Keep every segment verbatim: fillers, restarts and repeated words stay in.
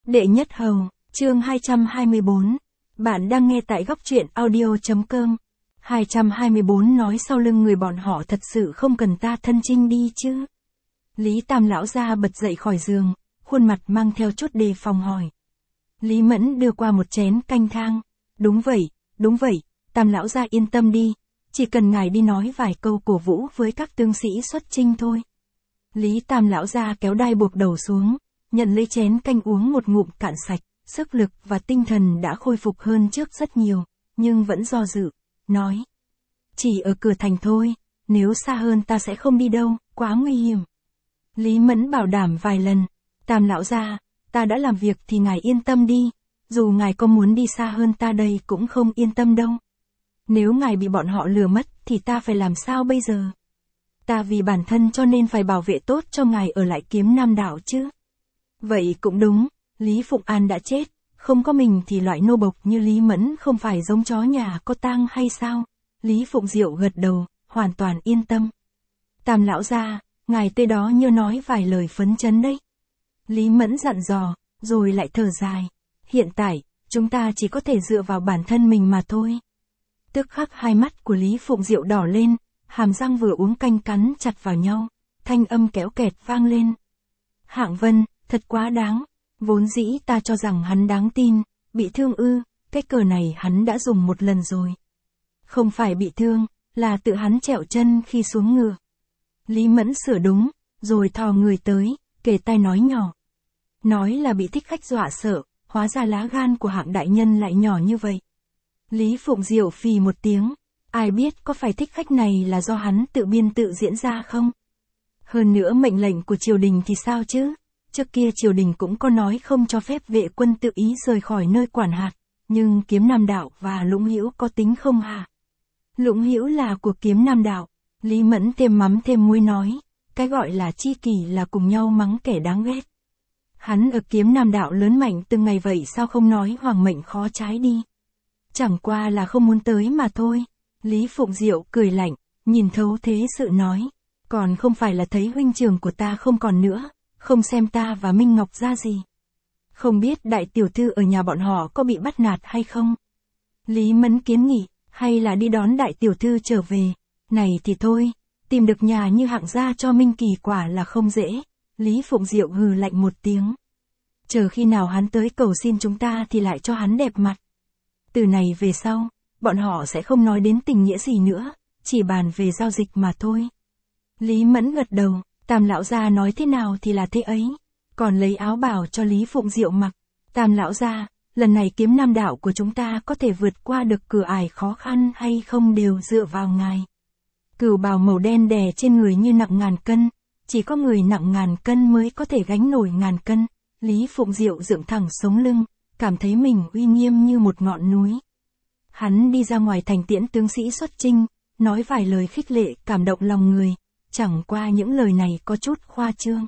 Đệ nhất hầu, chương hai trăm hai mươi bốn. Bạn đang nghe tại góc truyện audio.com. hai trăm hai mươi bốn nói sau lưng người bọn họ thật sự không cần ta thân chinh đi chứ. Lý Tam lão gia bật dậy khỏi giường, khuôn mặt mang theo chút đề phòng hỏi. Lý Mẫn đưa qua một chén canh thang. Đúng vậy, đúng vậy, Tam lão gia yên tâm đi, chỉ cần ngài đi nói vài câu cổ vũ với các tướng sĩ xuất chinh thôi. Lý Tam lão gia kéo đai buộc đầu xuống, nhận lấy chén canh uống một ngụm cạn sạch, sức lực và tinh thần đã khôi phục hơn trước rất nhiều, nhưng vẫn do dự, nói. Chỉ ở cửa thành thôi, nếu xa hơn ta sẽ không đi đâu, quá nguy hiểm. Lý Mẫn bảo đảm vài lần, Tam lão gia, ta đã làm việc thì ngài yên tâm đi, dù ngài có muốn đi xa hơn ta đây cũng không yên tâm đâu. Nếu ngài bị bọn họ lừa mất thì ta phải làm sao bây giờ? Ta vì bản thân cho nên phải bảo vệ tốt cho ngài ở lại Kiếm Nam đảo chứ. Vậy cũng đúng, Lý Phụng An đã chết, không có mình thì loại nô bộc như Lý Mẫn không phải giống chó nhà có tang hay sao? Lý Phụng Diệu gật đầu, hoàn toàn yên tâm. Tam lão gia, ngài tới đó nhớ nói vài lời phấn chấn đấy. Lý Mẫn dặn dò, rồi lại thở dài. Hiện tại, chúng ta chỉ có thể dựa vào bản thân mình mà thôi. Tức khắc hai mắt của Lý Phụng Diệu đỏ lên, hàm răng vừa uống canh cắn chặt vào nhau, thanh âm kéo kẹt vang lên. Hạng Vân, thật quá đáng, vốn dĩ ta cho rằng hắn đáng tin, bị thương ư, cái cờ này hắn đã dùng một lần rồi. Không phải bị thương, là tự hắn trẹo chân khi xuống ngựa. Lý Mẫn sửa đúng, rồi thò người tới, kề tai nói nhỏ. Nói là bị thích khách dọa sợ, hóa ra lá gan của Hạng đại nhân lại nhỏ như vậy. Lý Phụng Diệu phì một tiếng, ai biết có phải thích khách này là do hắn tự biên tự diễn ra không? Hơn nữa mệnh lệnh của triều đình thì sao chứ? Trước kia triều đình cũng có nói không cho phép vệ quân tự ý rời khỏi nơi quản hạt, nhưng Kiếm Nam đảo và Lũng Hữu có tính không hả? Lũng Hữu là của Kiếm Nam đảo, Lý Mẫn thêm mắm thêm muối nói, cái gọi là chi kỷ là cùng nhau mắng kẻ đáng ghét. Hắn ở Kiếm Nam đảo lớn mạnh từng ngày vậy sao không nói hoàng mệnh khó trái đi? Chẳng qua là không muốn tới mà thôi. Lý Phụng Diệu cười lạnh, nhìn thấu thế sự nói, còn không phải là thấy huynh trưởng của ta không còn nữa, không xem ta và Minh Ngọc ra gì. Không biết đại tiểu thư ở nhà bọn họ có bị bắt nạt hay không? Lý Mẫn kiến nghị, hay là đi đón đại tiểu thư trở về. Này thì thôi, tìm được nhà như Hạng gia cho Minh Kỳ quả là không dễ. Lý Phụng Diệu hừ lạnh một tiếng. Chờ khi nào hắn tới cầu xin chúng ta thì lại cho hắn đẹp mặt. Từ này về sau, bọn họ sẽ không nói đến tình nghĩa gì nữa, chỉ bàn về giao dịch mà thôi. Lý Mẫn gật đầu, Tam lão gia nói thế nào thì là thế ấy, còn lấy áo bào cho Lý Phụng Diệu mặc. Tam lão gia, lần này Kiếm Nam đảo của chúng ta có thể vượt qua được cửa ải khó khăn hay không đều dựa vào ngài. Cửu bào màu đen đè trên người như nặng ngàn cân, chỉ có người nặng ngàn cân mới có thể gánh nổi ngàn cân. Lý Phụng Diệu dựng thẳng sống lưng, cảm thấy mình uy nghiêm như một ngọn núi. Hắn đi ra ngoài thành tiễn tướng sĩ xuất chinh, nói vài lời khích lệ cảm động lòng người, chẳng qua những lời này có chút khoa trương.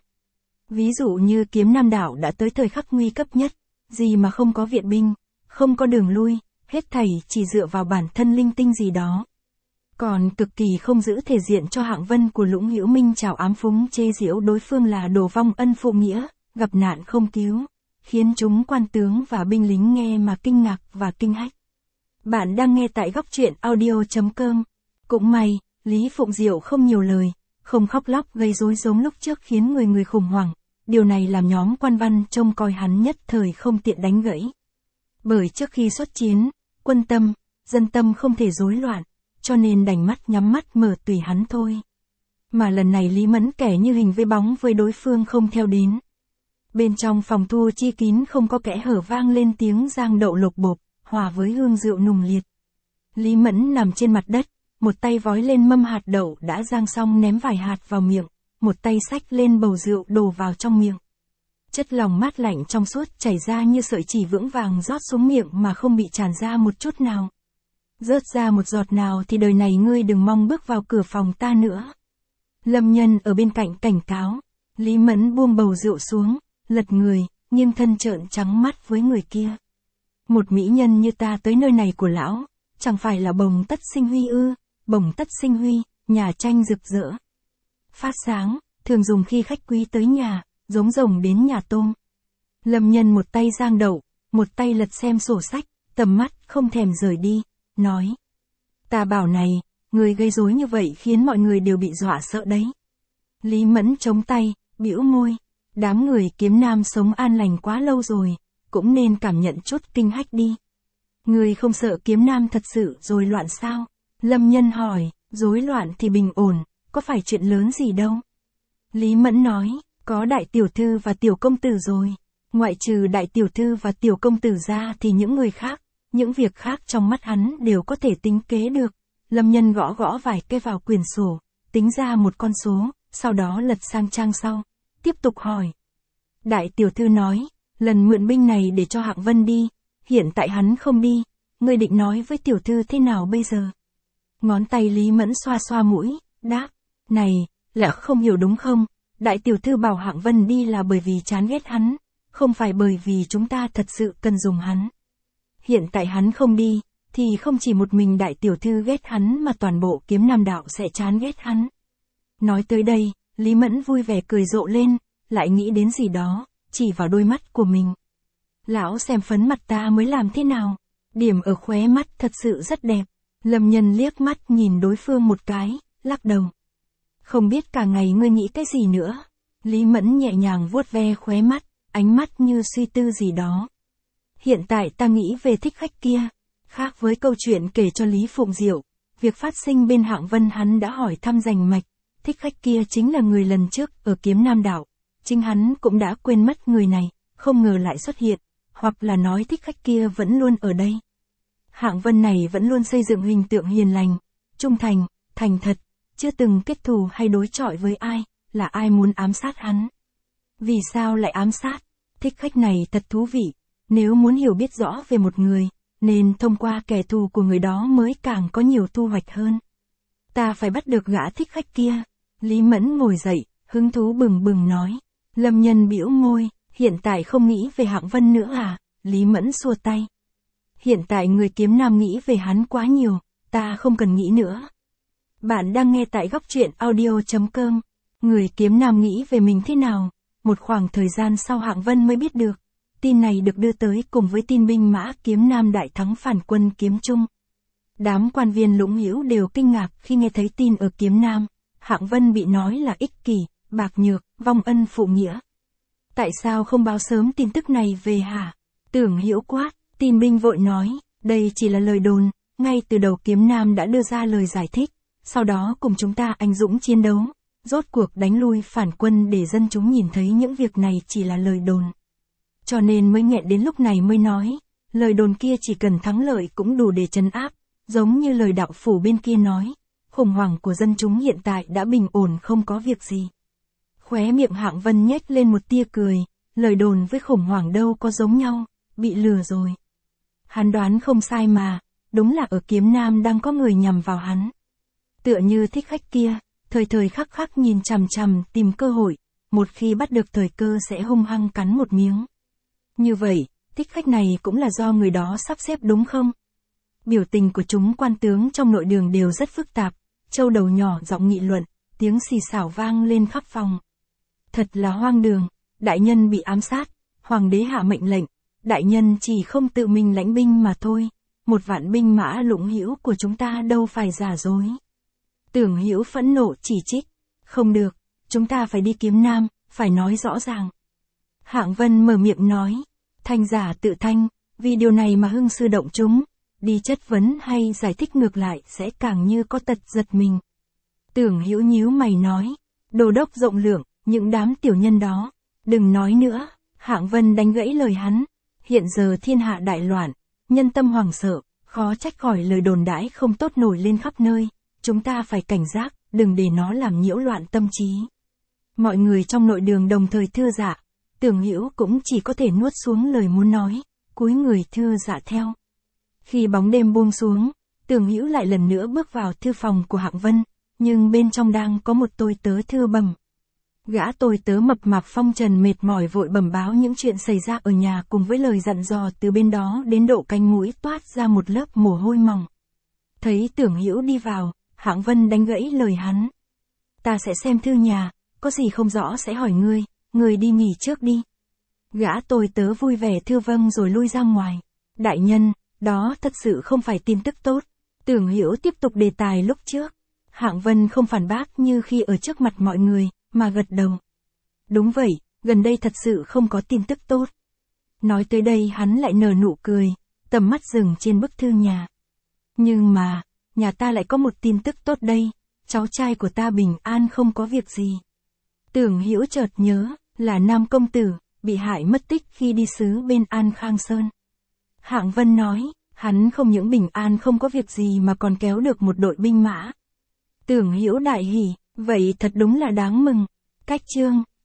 Ví dụ như Kiếm Nam đảo đã tới thời khắc nguy cấp nhất, gì mà không có viện binh, không có đường lui, hết thảy chỉ dựa vào bản thân linh tinh gì đó. Còn cực kỳ không giữ thể diện cho Hạng Vân của Lũng Hữu Minh chào ám phúng chê giễu đối phương là đồ vong ân phụ nghĩa, gặp nạn không cứu, khiến chúng quan tướng và binh lính nghe mà kinh ngạc và kinh hách. Bạn đang nghe tại góc truyện audio.com. Cũng may, Lý Phụng Diệu không nhiều lời, không khóc lóc gây rối giống lúc trước khiến người người khủng hoảng. Điều này làm nhóm quan văn trông coi hắn nhất thời không tiện đánh gãy. Bởi trước khi xuất chiến, quân tâm, dân tâm không thể rối loạn, cho nên đành mắt nhắm mắt mở tùy hắn thôi. Mà lần này Lý Mẫn kẻ như hình với bóng với đối phương không theo đến. Bên trong phòng thu chi kín không có kẽ hở vang lên tiếng giang đậu lộc bộp, hòa với hương rượu nùng liệt. Lý Mẫn nằm trên mặt đất, một tay vói lên mâm hạt đậu đã rang xong ném vài hạt vào miệng, một tay xách lên bầu rượu đổ vào trong miệng. Chất lòng mát lạnh trong suốt chảy ra như sợi chỉ vững vàng rót xuống miệng mà không bị tràn ra một chút nào. Rớt ra một giọt nào thì đời này ngươi đừng mong bước vào cửa phòng ta nữa. Lâm Nhân ở bên cạnh cảnh cáo. Lý Mẫn buông bầu rượu xuống, lật người, nghiêng thân trợn trắng mắt với người kia. Một mỹ nhân như ta tới nơi này của lão, chẳng phải là bồng tất sinh huy ư? Bồng tất sinh huy, nhà tranh rực rỡ, phát sáng, thường dùng khi khách quý tới nhà, giống rồng đến nhà tôm. Lâm Nhân một tay rang đậu, một tay lật xem sổ sách, tầm mắt không thèm rời đi, nói. Ta bảo này, người gây rối như vậy khiến mọi người đều bị dọa sợ đấy. Lý Mẫn chống tay, bĩu môi. Đám người Kiếm Nam sống an lành quá lâu rồi, cũng nên cảm nhận chút kinh hách đi. Người không sợ Kiếm Nam thật sự rối loạn sao? Lâm Nhân hỏi, rối loạn thì bình ổn, có phải chuyện lớn gì đâu. Lý Mẫn nói, có đại tiểu thư và tiểu công tử rồi. Ngoại trừ đại tiểu thư và tiểu công tử ra thì những người khác, những việc khác trong mắt hắn đều có thể tính kế được. Lâm Nhân gõ gõ vài cái vào quyển sổ, tính ra một con số, sau đó lật sang trang sau. Tiếp tục hỏi. Đại tiểu thư nói, lần mượn binh này để cho Hạng Vân đi, hiện tại hắn không đi, ngươi định nói với tiểu thư thế nào bây giờ? Ngón tay Lý Mẫn xoa xoa mũi, đáp, này, là không hiểu đúng không? Đại tiểu thư bảo Hạng Vân đi là bởi vì chán ghét hắn, không phải bởi vì chúng ta thật sự cần dùng hắn. Hiện tại hắn không đi, thì không chỉ một mình đại tiểu thư ghét hắn mà toàn bộ Kiếm Nam đạo sẽ chán ghét hắn. Nói tới đây, Lý Mẫn vui vẻ cười rộ lên, lại nghĩ đến gì đó, chỉ vào đôi mắt của mình. Lão xem phấn mặt ta mới làm thế nào? Điểm ở khóe mắt thật sự rất đẹp. Lâm Nhân liếc mắt nhìn đối phương một cái, lắc đầu. Không biết cả ngày ngươi nghĩ cái gì nữa? Lý Mẫn nhẹ nhàng vuốt ve khóe mắt, ánh mắt như suy tư gì đó. Hiện tại ta nghĩ về thích khách kia. Khác với câu chuyện kể cho Lý Phụng Diệu, việc phát sinh bên Hạng Vân hắn đã hỏi thăm rành mạch. Thích khách kia chính là người lần trước ở Kiếm Nam đảo. Chính hắn cũng đã quên mất người này, không ngờ lại xuất hiện, hoặc là nói thích khách kia vẫn luôn ở đây. Hạng Vân này vẫn luôn xây dựng hình tượng hiền lành, trung thành, thành thật, chưa từng kết thù hay đối chọi với ai, là ai muốn ám sát hắn. Vì sao lại ám sát? Thích khách này thật thú vị, nếu muốn hiểu biết rõ về một người, nên thông qua kẻ thù của người đó mới càng có nhiều thu hoạch hơn. Ta phải bắt được gã thích khách kia. Lý Mẫn ngồi dậy, hứng thú bừng bừng nói. Lâm Nhân bĩu môi, hiện tại không nghĩ về Hạng Vân nữa à? Lý Mẫn xua tay. Hiện tại người Kiếm Nam nghĩ về hắn quá nhiều, ta không cần nghĩ nữa. Bạn đang nghe tại góc truyện audio chấm com. Người Kiếm Nam nghĩ về mình thế nào? Một khoảng thời gian sau Hạng Vân mới biết được. Tin này được đưa tới cùng với tin binh mã Kiếm Nam đại thắng phản quân Kiếm Trung. Đám quan viên Lũng Hữu đều kinh ngạc khi nghe thấy tin ở Kiếm Nam. Hạng Vân bị nói là ích kỷ, bạc nhược, vong ân phụ nghĩa. Tại sao không báo sớm tin tức này về hả? Tưởng Hữu quát, tin binh vội nói, đây chỉ là lời đồn, ngay từ đầu Kiếm Nam đã đưa ra lời giải thích, sau đó cùng chúng ta anh dũng chiến đấu, rốt cuộc đánh lui phản quân để dân chúng nhìn thấy những việc này chỉ là lời đồn. Cho nên mới nghẹn đến lúc này mới nói, lời đồn kia chỉ cần thắng lợi cũng đủ để trấn áp, giống như lời đạo phủ bên kia nói. Khủng hoảng của dân chúng hiện tại đã bình ổn không có việc gì. Khóe miệng Hạng Vân nhếch lên một tia cười, lời đồn với khủng hoảng đâu có giống nhau, bị lừa rồi. Hắn đoán không sai mà, đúng là ở Kiếm Nam đang có người nhằm vào hắn. Tựa như thích khách kia, thời thời khắc khắc nhìn chằm chằm tìm cơ hội, một khi bắt được thời cơ sẽ hung hăng cắn một miếng. Như vậy, thích khách này cũng là do người đó sắp xếp đúng không? Biểu tình của chúng quan tướng trong nội đường đều rất phức tạp. Châu đầu nhỏ giọng nghị luận, tiếng xì xào vang lên khắp phòng. Thật là hoang đường, đại nhân bị ám sát, hoàng đế hạ mệnh lệnh, đại nhân chỉ không tự mình lãnh binh mà thôi, một vạn binh mã Lũng Hữu của chúng ta đâu phải giả dối. Tưởng Hữu phẫn nộ chỉ trích, không được, chúng ta phải đi Kiếm Nam, phải nói rõ ràng. Hạng Vân mở miệng nói, thanh giả tự thanh, vì điều này mà hưng sư động chúng. Đi chất vấn hay giải thích ngược lại sẽ càng như có tật giật mình. Tưởng Hữu nhíu mày nói, đồ đốc rộng lượng, những đám tiểu nhân đó, đừng nói nữa. Hạng Vân đánh gãy lời hắn, hiện giờ thiên hạ đại loạn, nhân tâm hoảng sợ, khó trách khỏi lời đồn đãi không tốt nổi lên khắp nơi, chúng ta phải cảnh giác, đừng để nó làm nhiễu loạn tâm trí. Mọi người trong nội đường đồng thời thưa dạ, Tưởng Hữu cũng chỉ có thể nuốt xuống lời muốn nói, cúi người thưa dạ theo. Khi bóng đêm buông xuống, Tưởng Hữu lại lần nữa bước vào thư phòng của Hạng Vân, nhưng bên trong đang có một tôi tớ thưa bẩm. Gã tôi tớ mập mạp phong trần mệt mỏi vội bẩm báo những chuyện xảy ra ở nhà cùng với lời dặn dò từ bên đó đến độ cánh mũi toát ra một lớp mồ hôi mỏng. Thấy Tưởng Hữu đi vào, Hạng Vân đánh gãy lời hắn. Ta sẽ xem thư nhà, có gì không rõ sẽ hỏi ngươi, ngươi đi nghỉ trước đi. Gã tôi tớ vui vẻ thưa vâng rồi lui ra ngoài. Đại nhân, đó thật sự không phải tin tức tốt. Tưởng Hiểu tiếp tục đề tài lúc trước. Hạng Vân không phản bác như khi ở trước mặt mọi người, mà gật đầu. Đúng vậy, gần đây thật sự không có tin tức tốt. Nói tới đây hắn lại nở nụ cười, tầm mắt dừng trên bức thư nhà. Nhưng mà, nhà ta lại có một tin tức tốt đây, cháu trai của ta bình an không có việc gì. Tưởng Hiểu chợt nhớ, là Nam công tử, bị hại mất tích khi đi sứ bên An Khang Sơn. Hạng Vân nói, hắn không những bình an không có việc gì mà còn kéo được một đội binh mã. Tưởng Hiểu đại hỉ, vậy thật đúng là đáng mừng. Cách chương